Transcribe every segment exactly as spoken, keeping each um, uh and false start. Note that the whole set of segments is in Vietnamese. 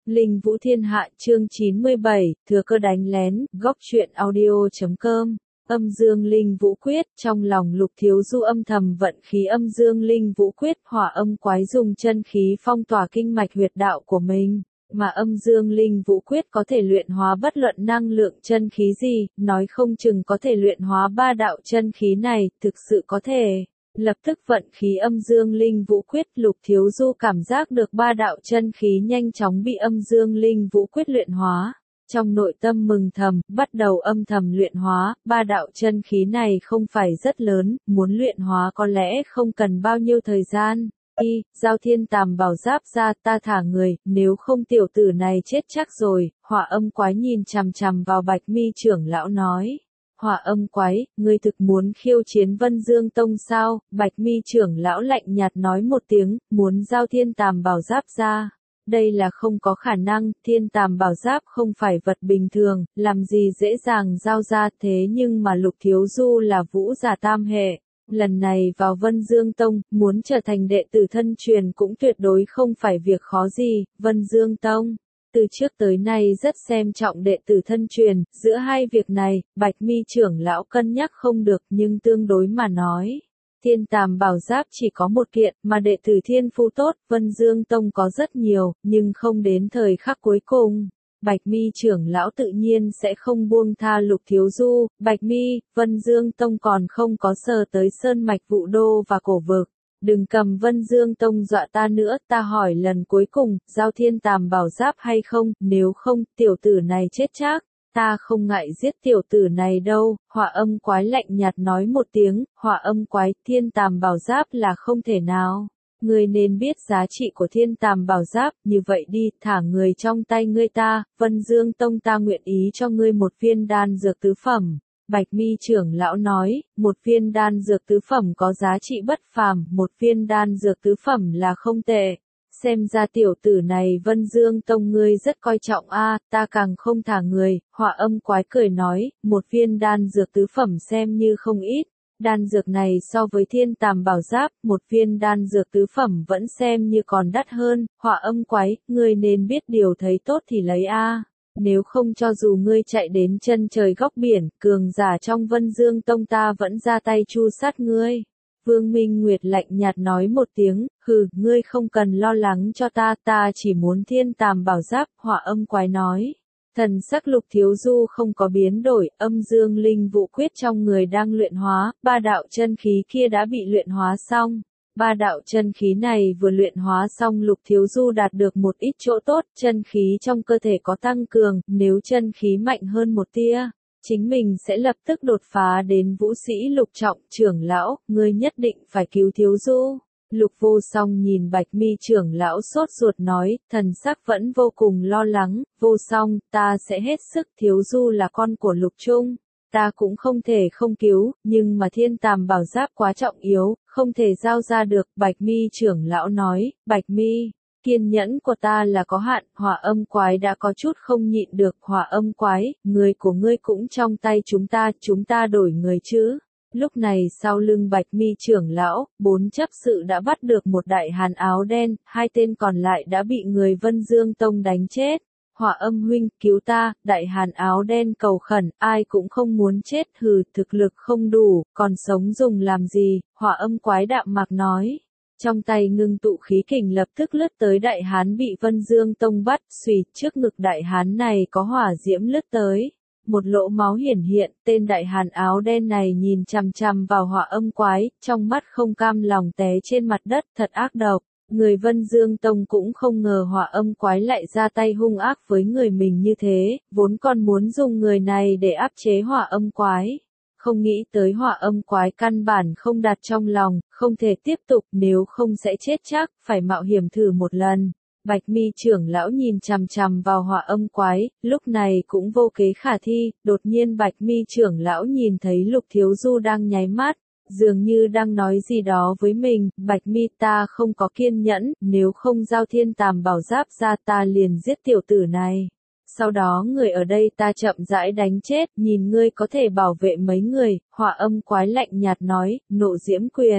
Linh Vũ Thiên Hạ chương chín mươi bảy, thừa cơ đánh lén, góc truyện audio.com, âm dương linh vũ quyết, trong lòng Lục Thiếu Du âm thầm vận khí âm dương linh vũ quyết, hỏa âm quái dùng chân khí phong tỏa kinh mạch huyệt đạo của mình, mà âm dương linh vũ quyết có thể luyện hóa bất luận năng lượng chân khí gì, nói không chừng có thể luyện hóa ba đạo chân khí này, thực sự có thể. Lập tức vận khí âm dương linh vũ quyết, Lục Thiếu Du cảm giác được ba đạo chân khí nhanh chóng bị âm dương linh vũ quyết luyện hóa. Trong nội tâm mừng thầm, bắt đầu âm thầm luyện hóa, ba đạo chân khí này không phải rất lớn, muốn luyện hóa có lẽ không cần bao nhiêu thời gian. Y, giao thiên tàm bảo giáp ra, ta thả người, nếu không tiểu tử này chết chắc rồi. Hỏa âm quái nhìn chằm chằm vào Bạch Mi trưởng lão nói. Hỏa âm quái, ngươi thực muốn khiêu chiến Vân Dương Tông sao? Bạch Mi trưởng lão lạnh nhạt nói một tiếng, muốn giao thiên tàm bảo giáp ra. Đây là không có khả năng, thiên tàm bảo giáp không phải vật bình thường, làm gì dễ dàng giao ra, thế nhưng mà Lục Thiếu Du là vũ giả tam hệ. Lần này vào Vân Dương Tông, muốn trở thành đệ tử thân truyền cũng tuyệt đối không phải việc khó gì. Vân Dương Tông từ trước tới nay rất xem trọng đệ tử thân truyền, giữa hai việc này, Bạch Mi trưởng lão cân nhắc không được, nhưng tương đối mà nói. Thiên tàm bảo giáp chỉ có một kiện, mà đệ tử thiên phu tốt, Vân Dương Tông có rất nhiều, nhưng không đến thời khắc cuối cùng. Bạch Mi trưởng lão tự nhiên sẽ không buông tha Lục Thiếu Du. Bạch Mi, Vân Dương Tông còn không có sờ tới sơn mạch Vũ Đô và cổ vực. Đừng cầm Vân Dương Tông dọa ta nữa, ta hỏi lần cuối cùng, giao thiên tàm bảo giáp hay không, nếu không, tiểu tử này chết chắc, ta không ngại giết tiểu tử này đâu. Hỏa âm quái lạnh nhạt nói một tiếng, hỏa âm quái, thiên tàm bảo giáp là không thể nào. Ngươi nên biết giá trị của thiên tàm bảo giáp, như vậy đi, thả người trong tay ngươi ta, Vân Dương Tông ta nguyện ý cho ngươi một viên đan dược tứ phẩm. Bạch Mi trưởng lão nói, một viên đan dược tứ phẩm có giá trị bất phàm, một viên đan dược tứ phẩm là không tệ. Xem ra tiểu tử này Vân Dương Tông ngươi rất coi trọng a, ta càng không thả người. Hỏa âm quái cười nói, một viên đan dược tứ phẩm xem như không ít. Đan dược này so với thiên tàm bảo giáp, một viên đan dược tứ phẩm vẫn xem như còn đắt hơn. Hỏa âm quái, ngươi nên biết điều thấy tốt thì lấy a. Nếu không cho dù ngươi chạy đến chân trời góc biển, cường giả trong Vân Dương Tông ta vẫn ra tay chu sát ngươi. Vương Minh Nguyệt lạnh nhạt nói một tiếng, hừ, ngươi không cần lo lắng cho ta, ta chỉ muốn thiên tàm bảo giáp. Hỏa âm quái nói. Thần sắc Lục Thiếu Du không có biến đổi, âm dương linh vũ quyết trong người đang luyện hóa, ba đạo chân khí kia đã bị luyện hóa xong. Ba đạo chân khí này vừa luyện hóa xong, Lục Thiếu Du đạt được một ít chỗ tốt, chân khí trong cơ thể có tăng cường, nếu chân khí mạnh hơn một tia, chính mình sẽ lập tức đột phá đến vũ sĩ lục trọng. Trưởng lão, ngươi nhất định phải cứu Thiếu Du. Lục Vô Song nhìn Bạch Mi trưởng lão sốt ruột nói, thần sắc vẫn vô cùng lo lắng. Vô Song, ta sẽ hết sức, Thiếu Du là con của Lục Trung. Ta cũng không thể không cứu, nhưng mà thiên tàm bảo giáp quá trọng yếu, không thể giao ra được. Bạch Mi trưởng lão nói, Bạch Mi, kiên nhẫn của ta là có hạn. Hỏa âm quái đã có chút không nhịn được. Hỏa âm quái, người của ngươi cũng trong tay chúng ta, chúng ta đổi người chứ. Lúc này sau lưng Bạch Mi trưởng lão, bốn chấp sự đã bắt được một đại hán áo đen, hai tên còn lại đã bị người Vân Dương Tông đánh chết. Hỏa âm huynh, cứu ta, đại hán áo đen cầu khẩn, ai cũng không muốn chết, hừ, thực lực không đủ, còn sống dùng làm gì. Hỏa âm quái đạm mạc nói. Trong tay ngưng tụ khí kình lập tức lướt tới đại hán bị Vân Dương Tông bắt, xùy, trước ngực đại hán này có hỏa diễm lướt tới. Một lỗ máu hiển hiện, tên đại hán áo đen này nhìn chằm chằm vào hỏa âm quái, trong mắt không cam lòng té trên mặt đất, thật ác độc. Người Vân Dương Tông cũng không ngờ hỏa âm quái lại ra tay hung ác với người mình như thế, vốn còn muốn dùng người này để áp chế hỏa âm quái. Không nghĩ tới hỏa âm quái căn bản không đặt trong lòng, không thể tiếp tục, nếu không sẽ chết chắc, phải mạo hiểm thử một lần. Bạch Mi trưởng lão nhìn chằm chằm vào hỏa âm quái, lúc này cũng vô kế khả thi. Đột nhiên Bạch Mi trưởng lão nhìn thấy Lục Thiếu Du đang nháy mắt, dường như đang nói gì đó với mình. Bạch Mi, ta không có kiên nhẫn, nếu không giao thiên tàm bảo giáp ra ta liền giết tiểu tử này. Sau đó người ở đây ta chậm rãi đánh chết, nhìn ngươi có thể bảo vệ mấy người. Hỏa âm quái lạnh nhạt nói, nộ diễm quyền.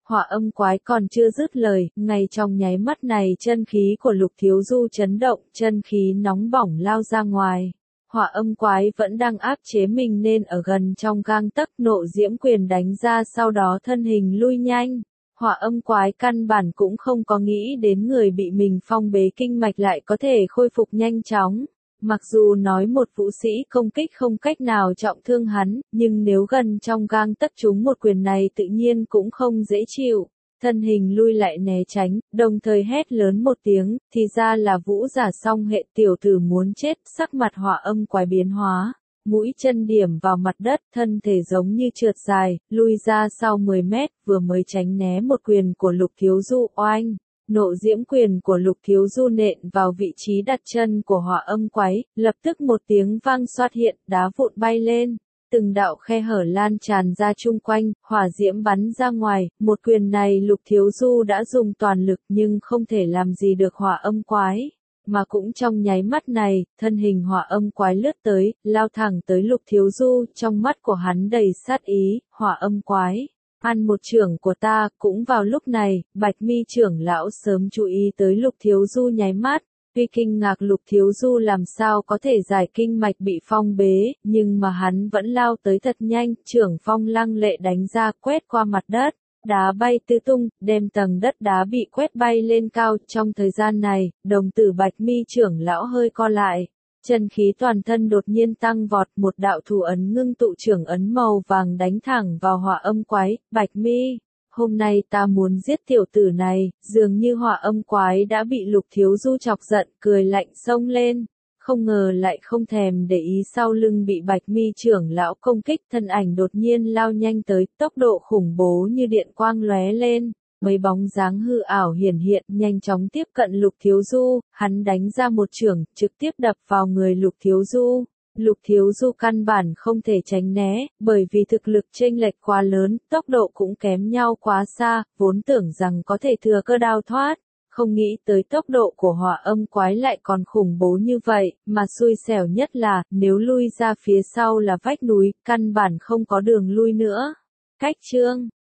Hỏa âm quái còn chưa dứt lời, ngay trong nháy mắt này chân khí của Lục Thiếu Du chấn động, chân khí nóng bỏng lao ra ngoài. Hỏa âm quái vẫn đang áp chế mình nên ở gần trong gang tấc, nộ diễm quyền đánh ra, sau đó thân hình lui nhanh. Hỏa âm quái căn bản cũng không có nghĩ đến người bị mình phong bế kinh mạch lại có thể khôi phục nhanh chóng. Mặc dù nói một vũ sĩ công kích không cách nào trọng thương hắn, nhưng nếu gần trong gang tấc trúng một quyền này tự nhiên cũng không dễ chịu. Thân hình lui lại né tránh, đồng thời hét lớn một tiếng, thì ra là vũ giả song hệ, tiểu tử muốn chết. Sắc mặt hỏa âm quái biến hóa, mũi chân điểm vào mặt đất, thân thể giống như trượt dài, lui ra sau mười mét, vừa mới tránh né một quyền của Lục Thiếu Du. Oanh! Nộ diễm quyền của Lục Thiếu Du nện vào vị trí đặt chân của hỏa âm quái, lập tức một tiếng vang xoát hiện, đá vụn bay lên. Từng đạo khe hở lan tràn ra chung quanh, hỏa diễm bắn ra ngoài, một quyền này Lục Thiếu Du đã dùng toàn lực nhưng không thể làm gì được hỏa âm quái. Mà cũng trong nháy mắt này, thân hình hỏa âm quái lướt tới, lao thẳng tới Lục Thiếu Du, trong mắt của hắn đầy sát ý. Hỏa âm quái, ăn một chưởng của ta. Cũng vào lúc này, Bạch Mi trưởng lão sớm chú ý tới Lục Thiếu Du nháy mắt. Tuy kinh ngạc Lục Thiếu Du làm sao có thể giải kinh mạch bị phong bế, nhưng mà hắn vẫn lao tới thật nhanh, chưởng phong lăng lệ đánh ra, quét qua mặt đất, đá bay tứ tung, đem tầng đất đá bị quét bay lên cao. Trong thời gian này, đồng tử Bạch Mi trưởng lão hơi co lại, chân khí toàn thân đột nhiên tăng vọt, một đạo thủ ấn ngưng tụ trưởng ấn màu vàng đánh thẳng vào hỏa âm quái. Bạch Mi, hôm nay ta muốn giết tiểu tử này. Dường như hỏa âm quái đã bị Lục Thiếu Du chọc giận, cười lạnh xông lên, không ngờ lại không thèm để ý sau lưng bị Bạch Mi trưởng lão công kích, thân ảnh đột nhiên lao nhanh tới, tốc độ khủng bố như điện quang lóe lên, mấy bóng dáng hư ảo hiển hiện, nhanh chóng tiếp cận Lục Thiếu Du. Hắn đánh ra một chưởng, trực tiếp đập vào người Lục Thiếu Du. Lục Thiếu Du căn bản không thể tránh né, bởi vì thực lực chênh lệch quá lớn, tốc độ cũng kém nhau quá xa, vốn tưởng rằng có thể thừa cơ đào thoát, không nghĩ tới tốc độ của hỏa âm quái lại còn khủng bố như vậy, mà xui xẻo nhất là, nếu lui ra phía sau là vách núi, căn bản không có đường lui nữa. Cách chương